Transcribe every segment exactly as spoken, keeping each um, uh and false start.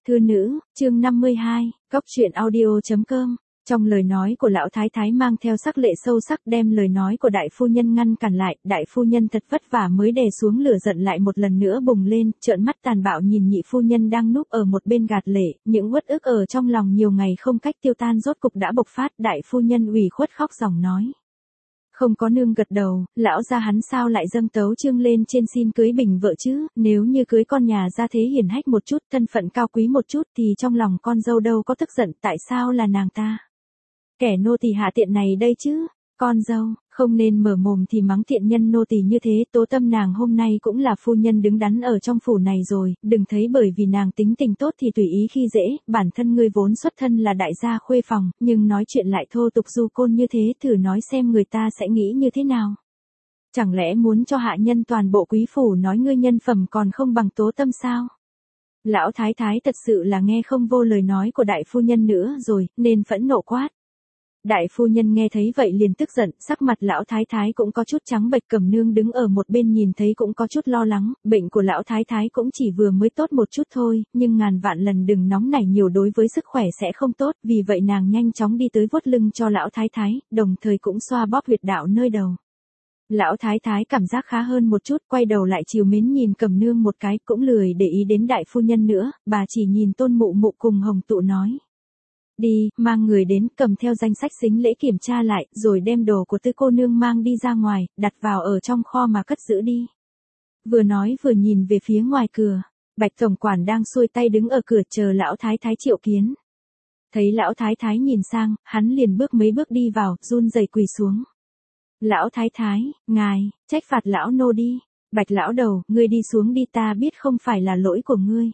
Thư nữ, chương năm mươi hai, Cóc truyện audio chấm com. Trong lời nói của lão thái thái mang theo sắc lệ sâu sắc đem lời nói của đại phu nhân ngăn cản lại, đại phu nhân thật vất vả mới đè xuống lửa giận lại một lần nữa bùng lên, trợn mắt tàn bạo nhìn nhị phu nhân đang núp ở một bên gạt lệ, những uất ức ở trong lòng nhiều ngày không cách tiêu tan rốt cục đã bộc phát, đại phu nhân ủy khuất khóc ròng nói. Không có nương gật đầu, lão gia hắn sao lại dâng tấu chương lên trên xin cưới bình vợ chứ, nếu như cưới con nhà gia thế hiển hách một chút, thân phận cao quý một chút thì trong lòng con dâu đâu có tức giận, tại sao là nàng ta? Kẻ nô tỳ hạ tiện này đây chứ, con dâu, không nên mở mồm thì mắng tiện nhân nô tỳ như thế, tố tâm nàng hôm nay cũng là phu nhân đứng đắn ở trong phủ này rồi, đừng thấy bởi vì nàng tính tình tốt thì tùy ý khi dễ, bản thân ngươi vốn xuất thân là đại gia khuê phòng, nhưng nói chuyện lại thô tục du côn như thế, thử nói xem người ta sẽ nghĩ như thế nào. Chẳng lẽ muốn cho hạ nhân toàn bộ quý phủ nói ngươi nhân phẩm còn không bằng tố tâm sao? Lão thái thái thật sự là nghe không vô lời nói của đại phu nhân nữa rồi, nên phẫn nộ quát. Đại phu nhân nghe thấy vậy liền tức giận, sắc mặt lão thái thái cũng có chút trắng bệch, Cẩm Nương đứng ở một bên nhìn thấy cũng có chút lo lắng, bệnh của lão thái thái cũng chỉ vừa mới tốt một chút thôi, nhưng ngàn vạn lần đừng nóng nảy nhiều, đối với sức khỏe sẽ không tốt, vì vậy nàng nhanh chóng đi tới vuốt lưng cho lão thái thái, đồng thời cũng xoa bóp huyệt đạo nơi đầu. Lão thái thái cảm giác khá hơn một chút, quay đầu lại trìu mến nhìn Cẩm Nương một cái, cũng lười để ý đến đại phu nhân nữa, bà chỉ nhìn Tôn Mụ Mụ cùng Hồng Tụ nói. Đi, mang người đến, cầm theo danh sách sính lễ kiểm tra lại, rồi đem đồ của Tư cô nương mang đi ra ngoài, đặt vào ở trong kho mà cất giữ đi. Vừa nói vừa nhìn về phía ngoài cửa, Bạch tổng quản đang xuôi tay đứng ở cửa chờ lão thái thái triệu kiến. Thấy lão thái thái nhìn sang, hắn liền bước mấy bước đi vào, run rẩy quỳ xuống. Lão thái thái, ngài, trách phạt lão nô đi. Bạch lão đầu, ngươi đi xuống đi, ta biết không phải là lỗi của ngươi.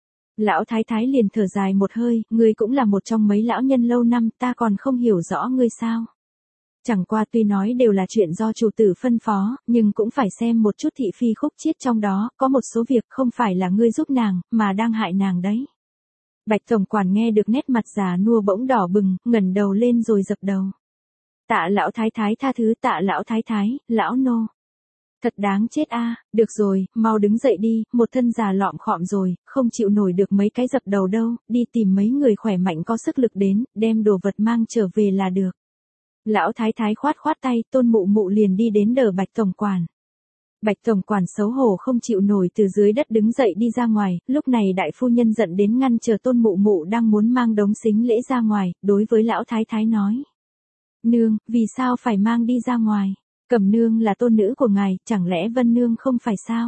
Lão thái thái liền thở dài một hơi, ngươi cũng là một trong mấy lão nhân lâu năm, ta còn không hiểu rõ ngươi sao. Chẳng qua tuy nói đều là chuyện do chủ tử phân phó, nhưng cũng phải xem một chút thị phi khúc chiết trong đó, có một số việc không phải là ngươi giúp nàng, mà đang hại nàng đấy. Bạch tổng quản nghe được nét mặt già nua bỗng đỏ bừng, ngẩng đầu lên rồi dập đầu. Tạ lão thái thái tha thứ, tạ lão thái thái, lão nô. Thật đáng chết a, à. Được rồi, mau đứng dậy đi, một thân già lọm khọm rồi, không chịu nổi được mấy cái dập đầu đâu, đi tìm mấy người khỏe mạnh có sức lực đến, đem đồ vật mang trở về là được. Lão thái thái khoát khoát tay, Tôn Mụ Mụ liền đi đến đỡ Bạch tổng quản. Bạch tổng quản xấu hổ không chịu nổi từ dưới đất đứng dậy đi ra ngoài, lúc này đại phu nhân giận đến ngăn chờ Tôn Mụ Mụ đang muốn mang đống sính lễ ra ngoài, đối với lão thái thái nói. Nương, vì sao phải mang đi ra ngoài? Cẩm Nương là tôn nữ của ngài, chẳng lẽ Vân Nương không phải sao?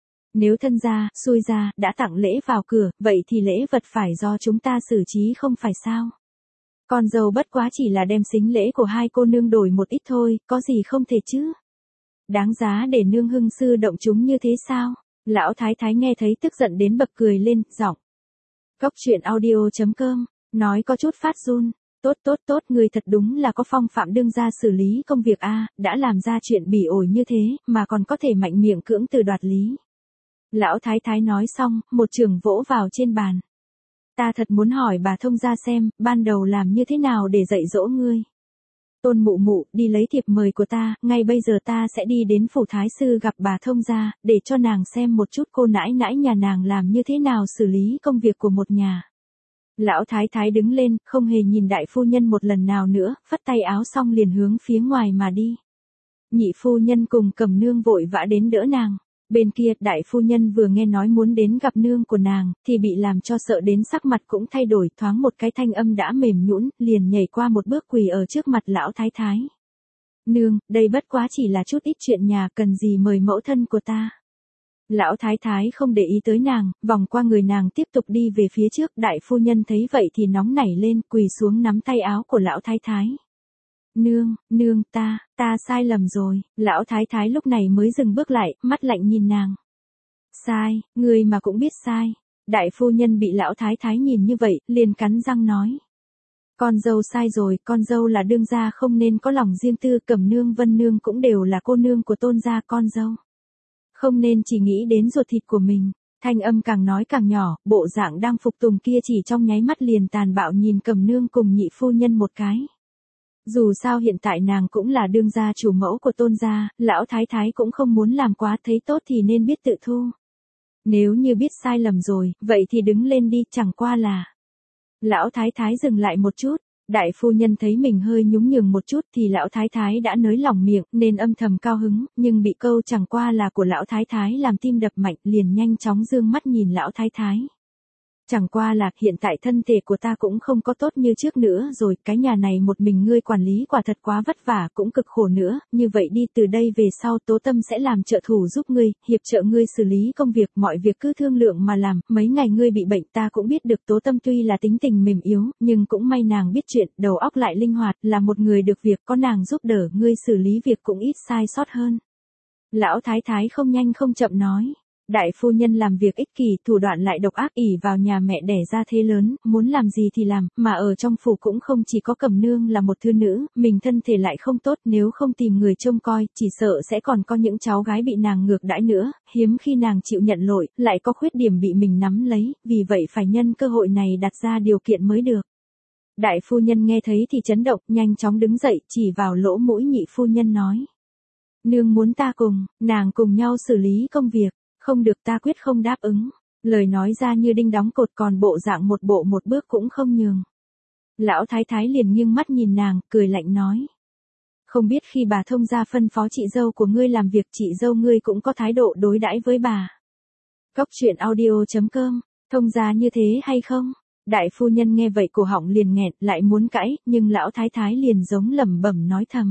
Nếu thân gia, xui gia, đã tặng lễ vào cửa, vậy thì lễ vật phải do chúng ta xử trí không phải sao? Con dâu bất quá chỉ là đem sính lễ của hai cô nương đổi một ít thôi, có gì không thể chứ? Đáng giá để nương hưng sư động chúng như thế sao? Lão thái thái nghe thấy tức giận đến bật cười lên, giọng. Cóc truyện audio chấm com, nói có chút phát run. Tốt tốt tốt, người thật đúng là có phong phạm đương gia xử lý công việc a, đã làm ra chuyện bỉ ổi như thế, mà còn có thể mạnh miệng cưỡng từ đoạt lý. Lão thái thái nói xong, một chưởng vỗ vào trên bàn. Ta thật muốn hỏi bà thông gia xem, ban đầu làm như thế nào để dạy dỗ ngươi. Tôn Mụ Mụ, đi lấy thiệp mời của ta, ngay bây giờ ta sẽ đi đến phủ thái sư gặp bà thông gia, để cho nàng xem một chút cô nãi nãi nhà nàng làm như thế nào xử lý công việc của một nhà. Lão thái thái đứng lên, không hề nhìn đại phu nhân một lần nào nữa, phất tay áo xong liền hướng phía ngoài mà đi. Nhị phu nhân cùng Cẩm Nương vội vã đến đỡ nàng. Bên kia, đại phu nhân vừa nghe nói muốn đến gặp nương của nàng, thì bị làm cho sợ đến sắc mặt cũng thay đổi, thoáng một cái thanh âm đã mềm nhũn, liền nhảy qua một bước quỳ ở trước mặt lão thái thái. Nương, đây bất quá chỉ là chút ít chuyện nhà, cần gì mời mẫu thân của ta. Lão thái thái không để ý tới nàng, vòng qua người nàng tiếp tục đi về phía trước, đại phu nhân thấy vậy thì nóng nảy lên, quỳ xuống nắm tay áo của lão thái thái. Nương, nương, ta, ta sai lầm rồi, lão thái thái lúc này mới dừng bước lại, mắt lạnh nhìn nàng. Sai, người mà cũng biết sai. Đại phu nhân bị lão thái thái nhìn như vậy, liền cắn răng nói. Con dâu sai rồi, con dâu là đương gia không nên có lòng riêng tư, Cẩm Nương Vân Nương cũng đều là cô nương của Tôn gia con dâu. Không nên chỉ nghĩ đến ruột thịt của mình. Thanh âm càng nói càng nhỏ, bộ dạng đang phục tùng kia chỉ trong nháy mắt liền tàn bạo nhìn Cẩm Nương cùng nhị phu nhân một cái. Dù sao hiện tại nàng cũng là đương gia chủ mẫu của Tôn gia, lão thái thái cũng không muốn làm quá, thấy tốt thì nên biết tự thu. Nếu như biết sai lầm rồi, vậy thì đứng lên đi, chẳng qua là. Lão thái thái dừng lại một chút, đại phu nhân thấy mình hơi nhún nhường một chút thì lão thái thái đã nới lỏng miệng nên âm thầm cao hứng, nhưng bị câu chẳng qua là của lão thái thái làm tim đập mạnh, liền nhanh chóng dương mắt nhìn lão thái thái. Chẳng qua là hiện tại thân thể của ta cũng không có tốt như trước nữa rồi, cái nhà này một mình ngươi quản lý quả thật quá vất vả, cũng cực khổ nữa, như vậy đi, từ đây về sau Tố Tâm sẽ làm trợ thủ giúp ngươi, hiệp trợ ngươi xử lý công việc, mọi việc cứ thương lượng mà làm, mấy ngày ngươi bị bệnh ta cũng biết được Tố Tâm tuy là tính tình mềm yếu, nhưng cũng may nàng biết chuyện, đầu óc lại linh hoạt, là một người được việc, có nàng giúp đỡ ngươi xử lý việc cũng ít sai sót hơn. Lão thái thái không nhanh không chậm nói. Đại phu nhân làm việc ích kỷ, thủ đoạn lại độc ác, ỷ vào nhà mẹ đẻ ra thế lớn, muốn làm gì thì làm, mà ở trong phủ cũng không chỉ có Cẩm Nương là một thư nữ, mình thân thể lại không tốt, nếu không tìm người trông coi, chỉ sợ sẽ còn có những cháu gái bị nàng ngược đãi nữa, hiếm khi nàng chịu nhận lỗi, lại có khuyết điểm bị mình nắm lấy, vì vậy phải nhân cơ hội này đặt ra điều kiện mới được. Đại phu nhân nghe thấy thì chấn động, nhanh chóng đứng dậy, chỉ vào lỗ mũi nhị phu nhân nói. Nương muốn ta cùng, nàng cùng nhau xử lý công việc. Không được, ta quyết không đáp ứng. Lời nói ra như đinh đóng cột, còn bộ dạng một bộ một bước cũng không nhường. Lão thái thái liền nghiêng mắt nhìn nàng, cười lạnh nói. Không biết khi bà thông gia phân phó chị dâu của ngươi làm việc, chị dâu ngươi cũng có thái độ đối đãi với bà. Cốc truyện audio chấm com, thông gia như thế hay không? Đại phu nhân nghe vậy cổ họng liền nghẹn, lại muốn cãi, nhưng lão thái thái liền giống lẩm bẩm nói thầm.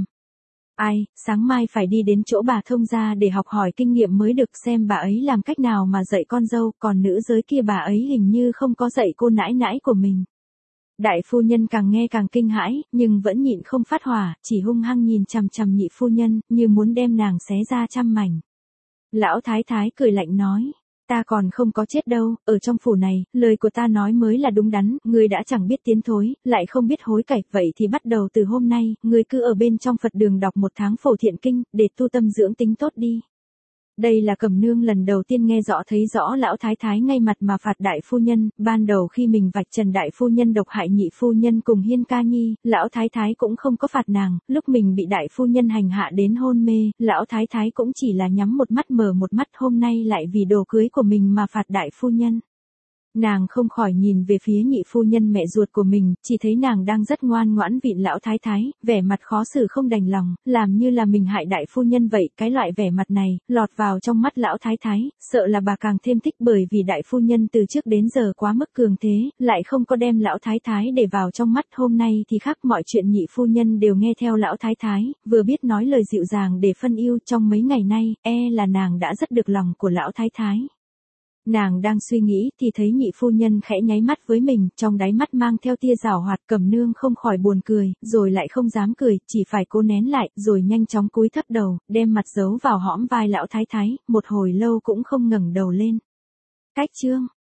Ai, sáng mai phải đi đến chỗ bà thông gia để học hỏi kinh nghiệm mới được, xem bà ấy làm cách nào mà dạy con dâu, còn nữ giới kia bà ấy hình như không có dạy cô nãi nãi của mình. Đại phu nhân càng nghe càng kinh hãi, nhưng vẫn nhịn không phát hỏa, chỉ hung hăng nhìn chằm chằm nhị phu nhân, như muốn đem nàng xé ra trăm mảnh. Lão thái thái cười lạnh nói. Ta còn không có chết đâu, ở trong phủ này, lời của ta nói mới là đúng đắn, ngươi đã chẳng biết tiến thối, lại không biết hối cải, vậy thì bắt đầu từ hôm nay, ngươi cứ ở bên trong Phật đường đọc một tháng Phổ Thiện Kinh, để tu tâm dưỡng tính tốt đi. Đây là Cẩm Nương lần đầu tiên nghe rõ thấy rõ lão thái thái ngay mặt mà phạt đại phu nhân, ban đầu khi mình vạch trần đại phu nhân độc hại nhị phu nhân cùng Hiên Ca Nhi, lão thái thái cũng không có phạt nàng, lúc mình bị đại phu nhân hành hạ đến hôn mê, lão thái thái cũng chỉ là nhắm một mắt mở một mắt, hôm nay lại vì đồ cưới của mình mà phạt đại phu nhân. Nàng không khỏi nhìn về phía nhị phu nhân mẹ ruột của mình, chỉ thấy nàng đang rất ngoan ngoãn vịn lão thái thái, vẻ mặt khó xử không đành lòng, làm như là mình hại đại phu nhân vậy, cái loại vẻ mặt này, lọt vào trong mắt lão thái thái, sợ là bà càng thêm thích, bởi vì đại phu nhân từ trước đến giờ quá mức cường thế, lại không có đem lão thái thái để vào trong mắt, hôm nay thì khác, mọi chuyện nhị phu nhân đều nghe theo lão thái thái, vừa biết nói lời dịu dàng để phân ưu, trong mấy ngày nay, e là nàng đã rất được lòng của lão thái thái. Nàng đang suy nghĩ thì thấy nhị phu nhân khẽ nháy mắt với mình, trong đáy mắt mang theo tia giảo hoạt, Cẩm Nương không khỏi buồn cười, rồi lại không dám cười, chỉ phải cố nén lại, rồi nhanh chóng cúi thấp đầu, đem mặt giấu vào hõm vai lão thái thái, một hồi lâu cũng không ngẩng đầu lên. Cách chương